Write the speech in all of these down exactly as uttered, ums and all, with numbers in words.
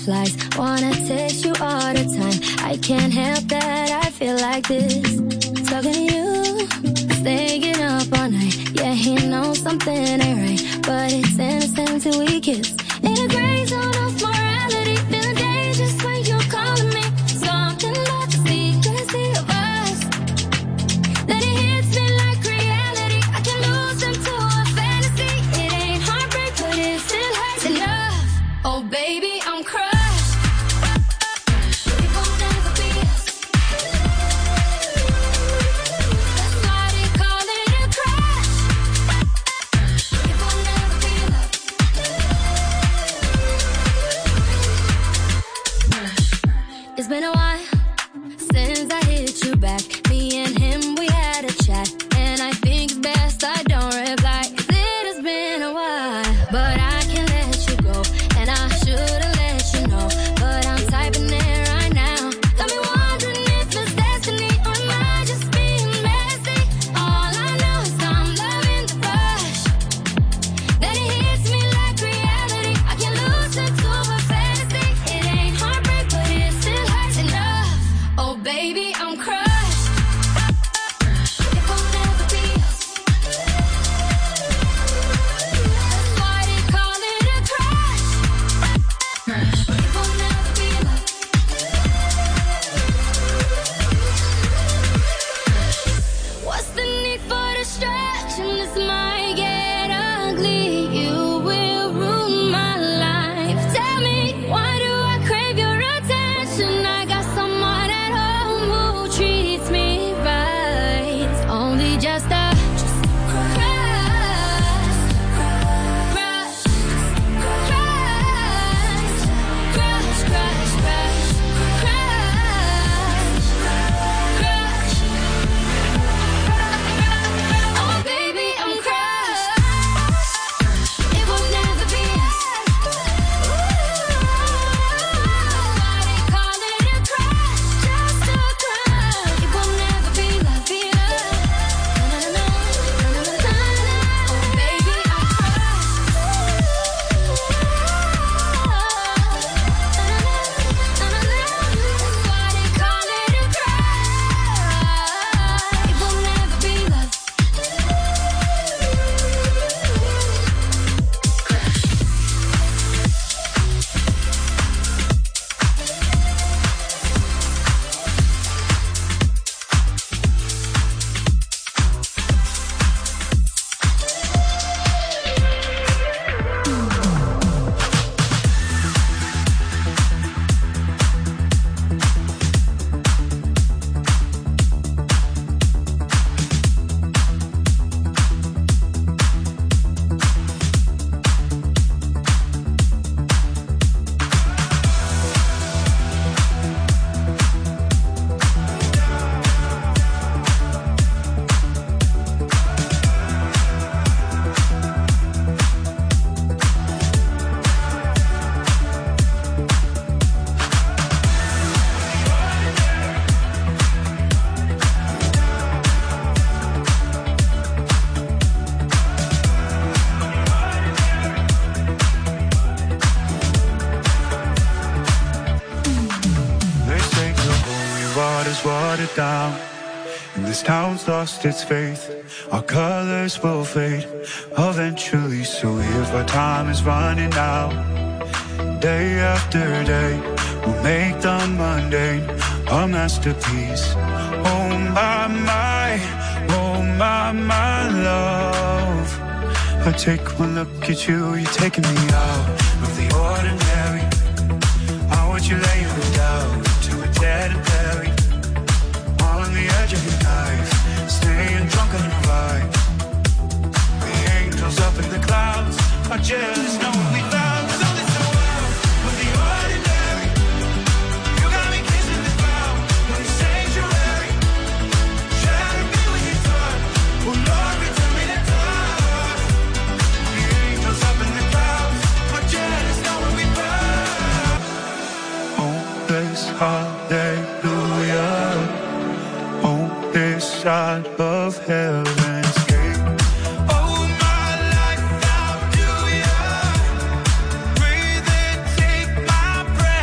butterflies. Wanna taste you all the time. I can't help that I feel like this. Talking to you, staying up all night. Yeah, he knows something ain't right, but it's innocent till we kiss. In a gray zone of morality, feeling dangerous when you're calling me. Something about the secrecy of us, that it hits me like reality. I can lose into a fantasy. It ain't heartbreak, but it still hurts enough. Oh baby, I'm crushed. It won't ever be us. That's why they call it a crush. It won't ever be love. It's been a while since I hit you back. Me and him, we had a chat, and I think it's best I don't reply, 'cause it has been a while. But I can let you go, and I should've let you know, but I'm typing it right now. Got me wondering if it's destiny, or am I just being messy? All I know is I'm loving the rush, that it hits me like reality. I can lose into a fantasy. It ain't heartbreak, but it still hurts enough. Oh baby, I'm crushed. It won't ever be us. That's why they call it a crush. It won't ever be love. What's the need for distraction? This might get ugly. You will ruin my life. Tell me, why do I crave your attention? I got someone at home who treats me right. It's only just a crush, crush, crush, crush, crush, crush, crush, crush. Oh baby, I'm crushed. It will never be us. Why they call it a crush? Just a crush. It will never be love, be love. Na, na, na, na, na, na, na, na. Oh baby, I'm crushed. Na, na, na, na, na, na. That's why they call it a crush. It will never be love. They say the holy water's watered down, and this town's lost its faith. Our colors will fade eventually, so if our time is running out, day after day, we'll make the mundane a masterpiece. Oh my, my, oh my, my love. I take one look at you, you're taking me out of the ordinary. I want you laying me down to a dead and buried, on the edge of your knife, staying drunk on the ride. The angels up in the clouds are jealous knowing we found something so wild with the ordinary. You got me kissing the ground in the sanctuary, trying to be with your touch. Oh Lord, return me that touch. The angels up in the clouds are jealous knowing we found. Oh, this hallelujah. Oh, this side of heaven's gate. Oh, my life, how do you breathe and take my breath?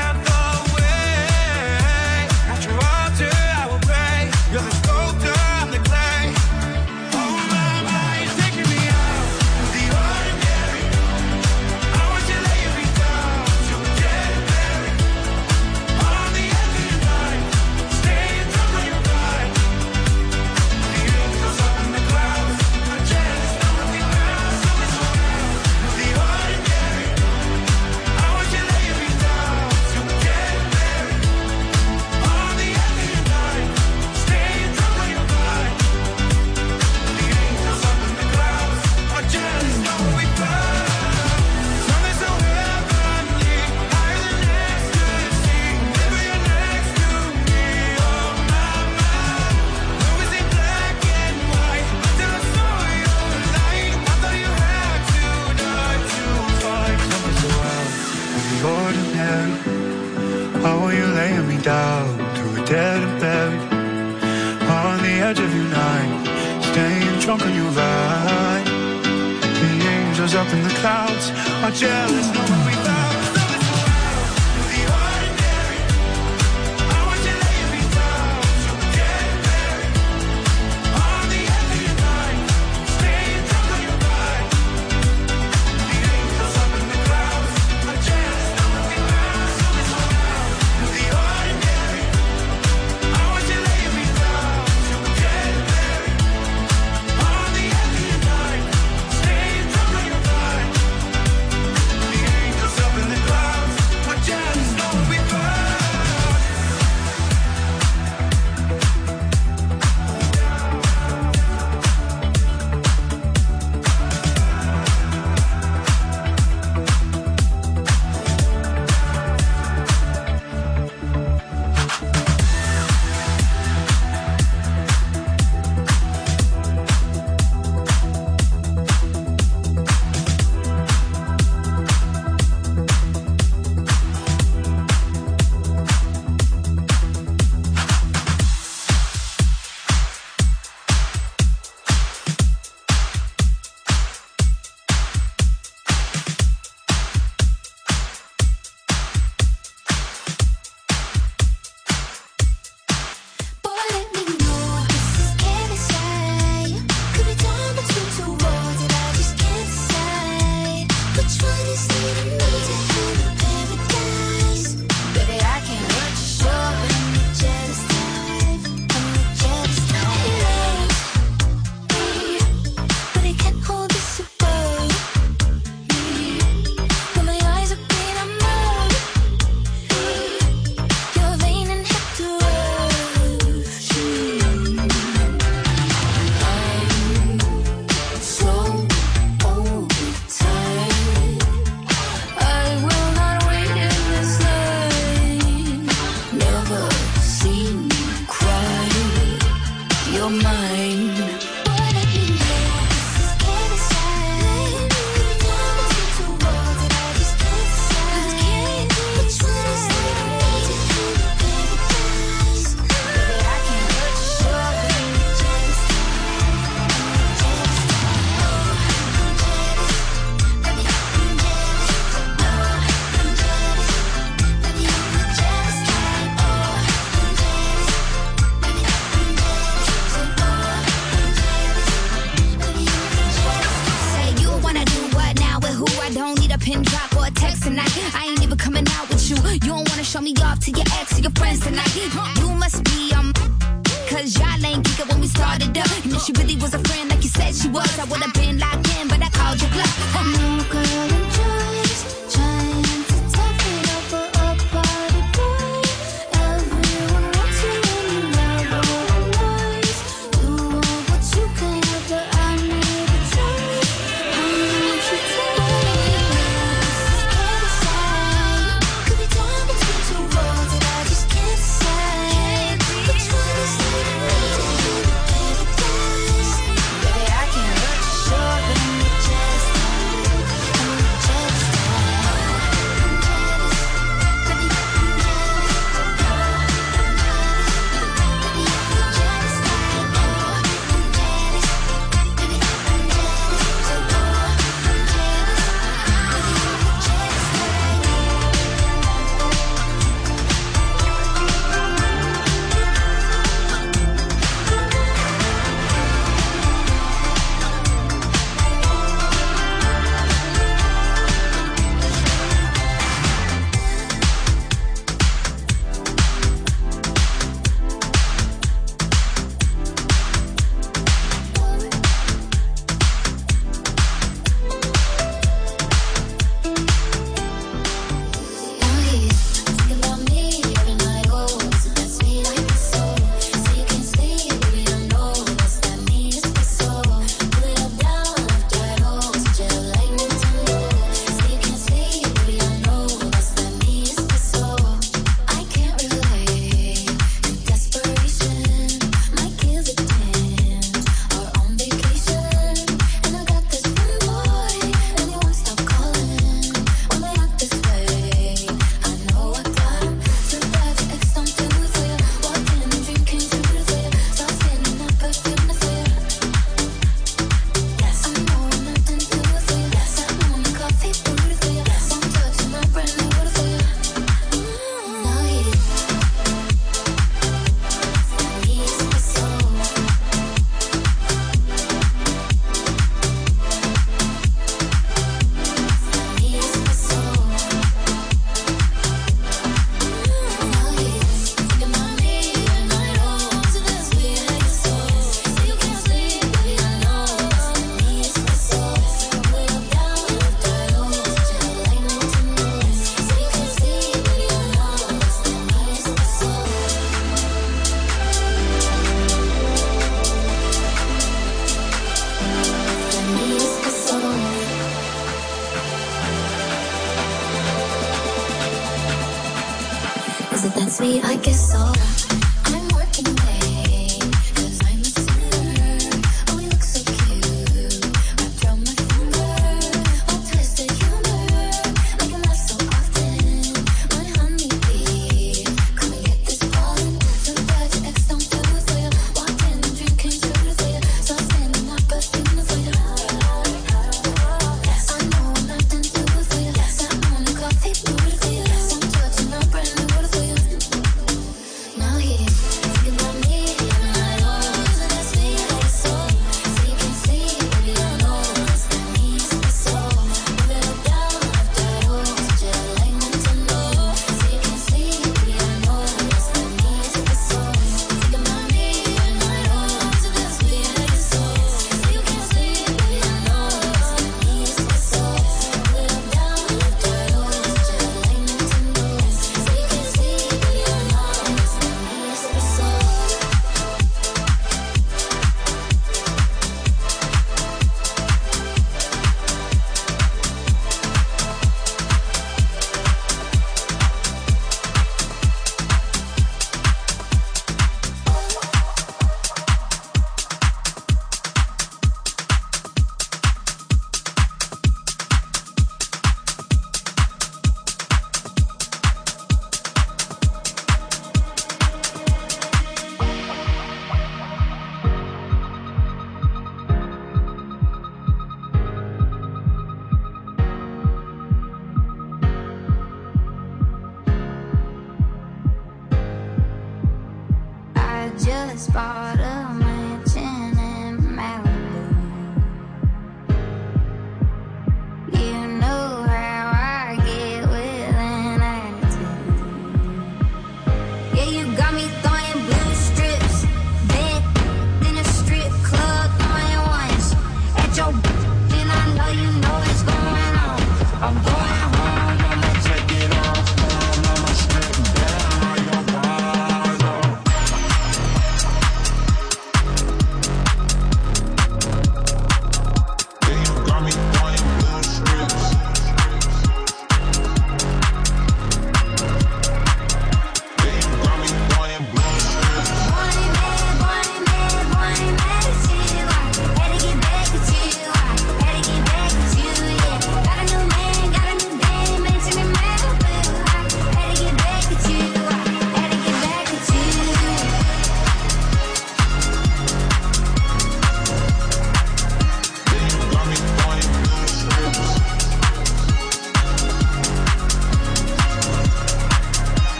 getting buried on the edge of your night, staying drunk on your ride. The angels up in the clouds are jealous, knowing we found.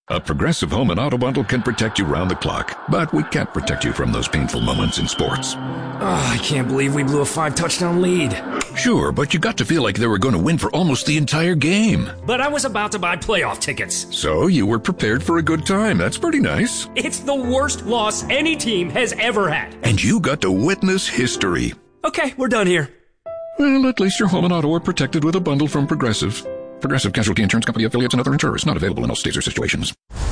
A Progressive Home and Auto Bundle can protect you round the clock, but we can't protect you from those painful moments in sports. Oh, I can't believe we blew a five-touchdown lead. Sure, but you got to feel like they were going to win for almost the entire game. But I was about to buy playoff tickets. So you were prepared for a good time. That's pretty nice. It's the worst loss any team has ever had. And you got to witness history. Okay, we're done here. Well, at least your home and auto are protected with a bundle from Progressive. Progressive Casualty Insurance Company affiliates and other insurers. Not available in all states or situations.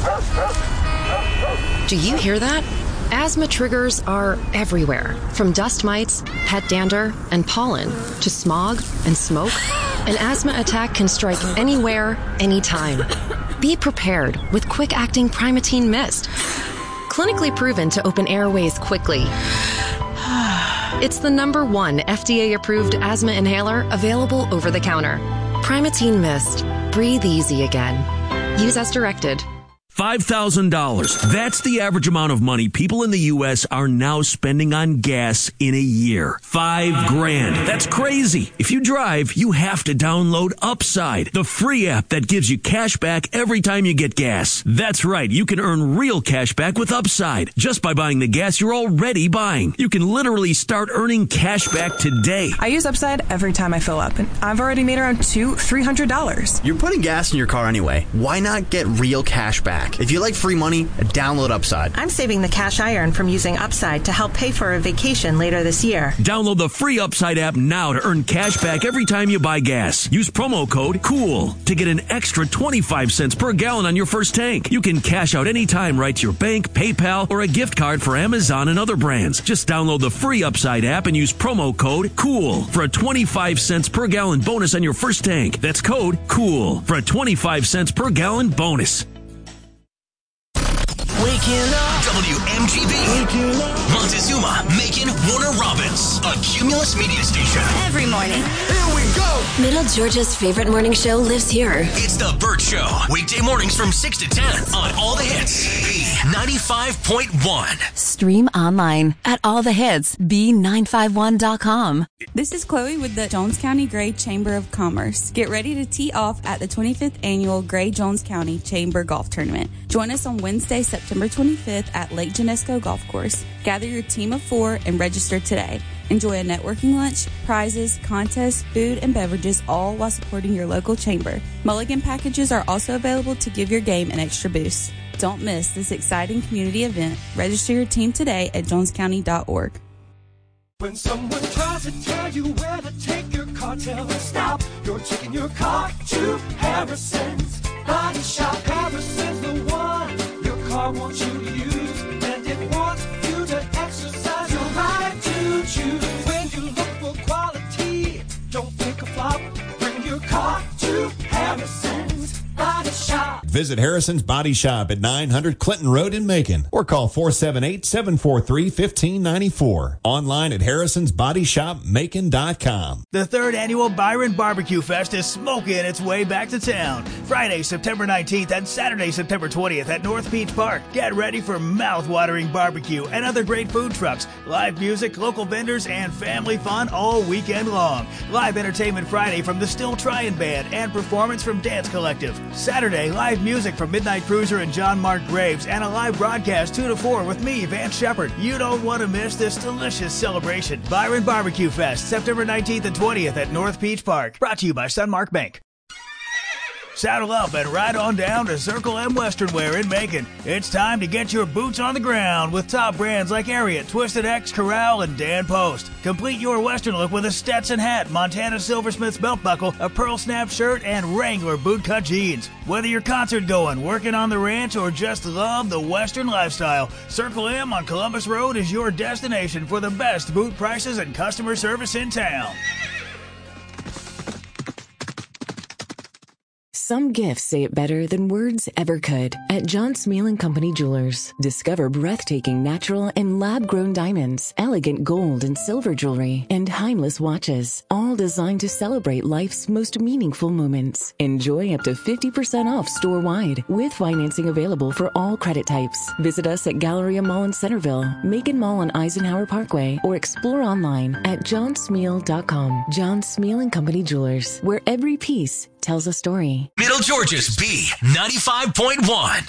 Do you hear that? Asthma triggers are everywhere. From dust mites, pet dander, and pollen, to smog and smoke. An asthma attack can strike anywhere, anytime. Be prepared with quick-acting Primatene Mist. Clinically proven to open airways quickly. It's the number one F D A-approved asthma inhaler available over the counter. Primatene Mist. Breathe easy again. Use as directed. five thousand dollars. That's the average amount of money people in the U S are now spending on gas in a year. Five grand. That's crazy. If you drive, you have to download Upside, the free app that gives you cash back every time you get gas. That's right. You can earn real cash back with Upside just by buying the gas you're already buying. You can literally start earning cash back today. I use Upside every time I fill up, and I've already made around two, three hundred dollars. You're putting gas in your car anyway. Why not get real cash back? If you like free money, download Upside. I'm saving the cash I earn from using Upside to help pay for a vacation later this year. Download the free Upside app now to earn cash back every time you buy gas. Use promo code COOL to get an extra twenty-five cents per gallon on your first tank. You can cash out anytime right to your bank, PayPal, or a gift card for Amazon and other brands. Just download the free Upside app and use promo code COOL for a twenty-five cents per gallon bonus on your first tank. That's code COOL for a twenty-five cents per gallon bonus. Waking up. W M G B. Waking up. Montezuma, Macon, Warner Robins. A Cumulus media station. Every morning. Here we go. Middle Georgia's favorite morning show lives here. It's The Burt Show. Weekday mornings from six to ten on All the Hits. B ninety-five point one. Stream online at all the hits b nine five one dot com. This is Chloe with the Jones County Gray Chamber of Commerce. Get ready to tee off at the twenty-fifth Annual Gray Jones County Chamber Golf Tournament. Join us on Wednesday, September twenty-fifth at Lake Genesco Golf Course. Gather your team of four and register today. Enjoy a networking lunch, prizes, contests, food, and beverages, all while supporting your local chamber. Mulligan packages are also available to give your game an extra boost. Don't miss this exciting community event. Register your team today at jones county dot org. When someone tries to tell you where to take your car, tell them stop. You're taking your car to Harrison's Body Shop. Harrison's the one your car wants you to use, and it wants you to exercise your right to choose. When you look for quality, don't pick a flop. Bring your car to Harrison's Body Shop. Visit Harrison's Body Shop at nine hundred Clinton Road in Macon, or call four seven eight, seven four three, one five nine four. Online at harrisons body shop macon dot com. The third annual Byron Barbecue Fest is smoking its way back to town. Friday, September nineteenth and Saturday, September twentieth at North Beach Park. Get ready for mouth-watering barbecue and other great food trucks, live music, local vendors, and family fun all weekend long. Live entertainment Friday from the Still Tryin' Band and performance from Dance Collective. Saturday, live music from Midnight Cruiser and John Mark Graves, and a live broadcast two to four with me, Vance Shepard. You don't want to miss this delicious celebration. Byron Barbecue Fest, September nineteenth and twentieth at North Peach Park. Brought to you by Sunmark Bank. Saddle up and ride on down to Circle M Western Wear in Macon. It's time to get your boots on the ground with top brands like Ariat, Twisted X, Corral, and Dan Post. Complete your Western look with a Stetson hat, Montana Silversmith's belt buckle, a pearl snap shirt, and Wrangler bootcut jeans. Whether you're concert going, working on the ranch, or just love the Western lifestyle, Circle M on Columbus Road is your destination for the best boot prices and customer service in town. Some gifts say it better than words ever could. At John Smeal and Company Jewelers, discover breathtaking natural and lab-grown diamonds, elegant gold and silver jewelry, and timeless watches, all designed to celebrate life's most meaningful moments. Enjoy up to fifty percent off store-wide, with financing available for all credit types. Visit us at Galleria Mall in Centerville, Macon Mall on Eisenhower Parkway, or explore online at john smeal dot com. John Smeal and Company Jewelers, where every piece tells a story. Middle Georgia's B ninety-five point one.